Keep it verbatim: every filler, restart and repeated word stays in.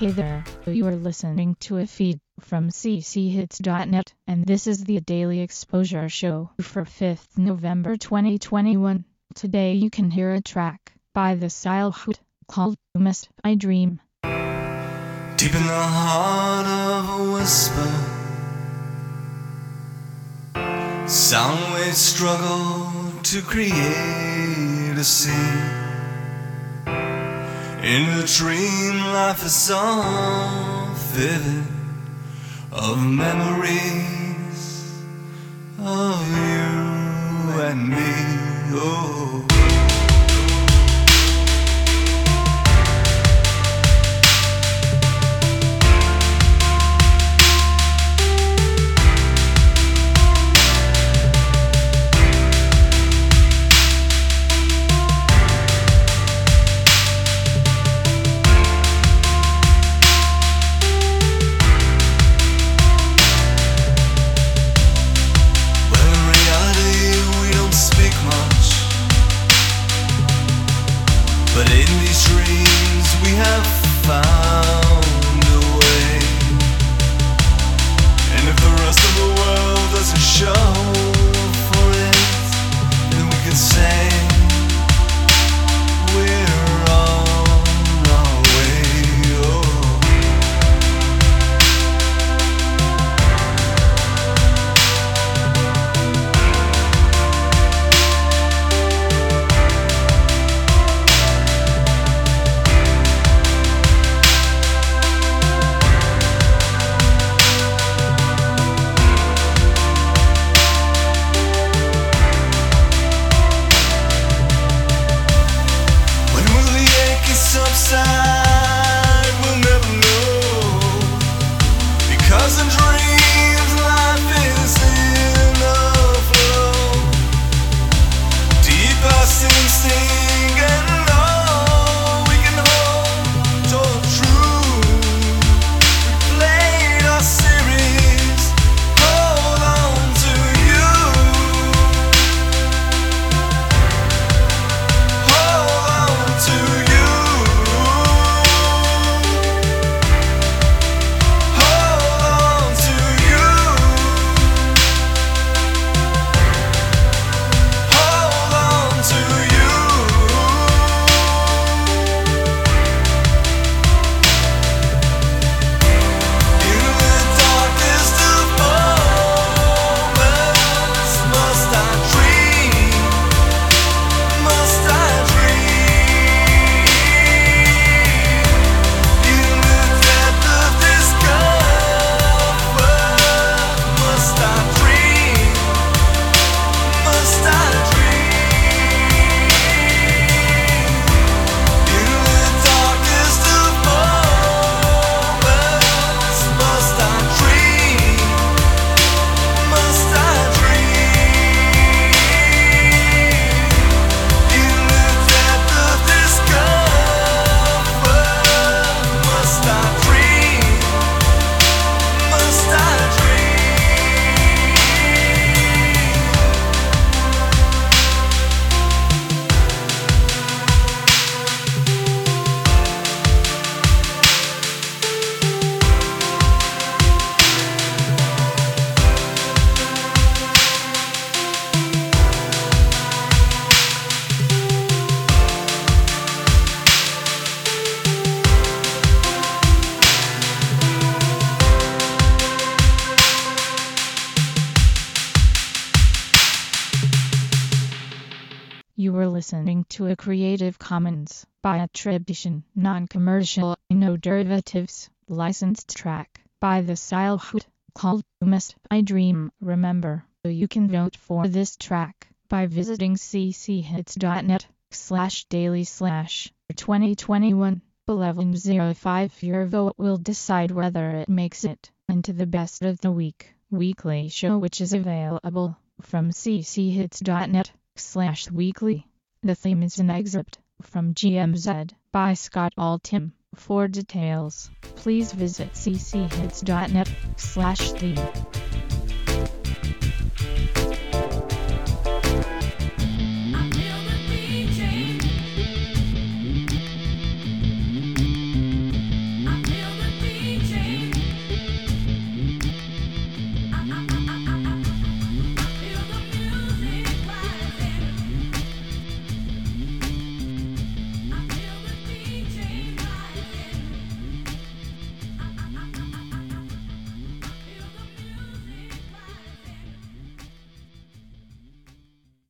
Hey there, you are listening to a feed from c c hits dot net, and this is the Daily Exposure Show for fifth November twenty twenty-one. Today you can hear a track by the Silhouette called Must I Dream. Deep in the heart of a whisper, sound waves struggle to create a scene. In a dream, life is all vivid, of memories of you and me. Oh. But in these dreams we have found a way. And if the rest of the world doesn't show for it, then we can say we're on our way. Oh. Subside, we'll never know, because in dreams life is in a flow. Deep us instinct and all we can hold told true. We played our series, hold on to you, hold on to you. You were listening to a Creative Commons by attribution, non-commercial, no derivatives, licensed track by the Silhouette called Must I Dream. Remember, you can vote for this track by visiting c c hits dot net slash daily slash twenty twenty-one eleven oh five. Your vote will decide whether it makes it into the best of the week weekly show, which is available from c c hits dot net slash weekly. The theme is an excerpt from G M Z by Scott Altham. For details, please visit c c hits dot net slash theme.